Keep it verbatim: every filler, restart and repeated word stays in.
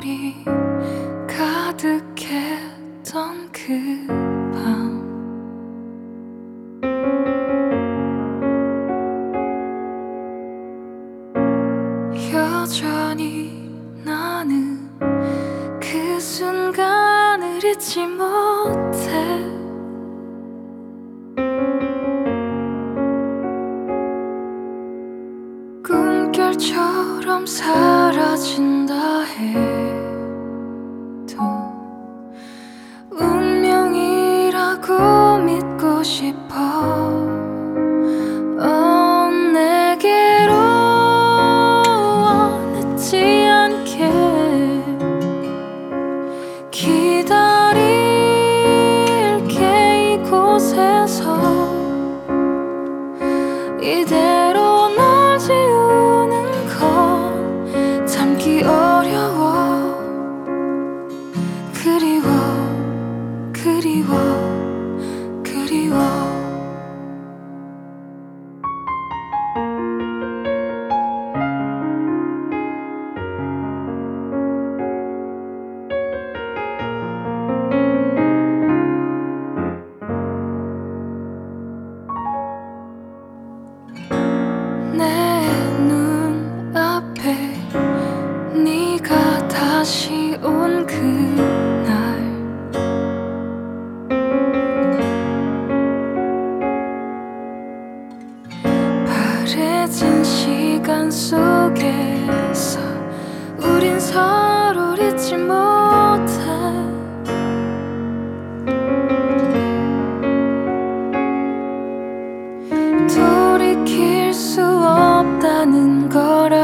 별이 가득했던 그 밤 여전히 나는 그 순간을 잊지 못해. 꿈결처럼 사라진다 해도 운명이라고 믿고 싶어. 어, 내게로 늦지 않게 기다릴게. 이곳에서 이대로 널 지우는 건 참기 어려워. 그리워 그리워 그리워. 내 눈앞에 네가 다시 온 그날 바래진 시간 속에서 우린 서로를 잊지 못해. 돌이킬 수 없다는 걸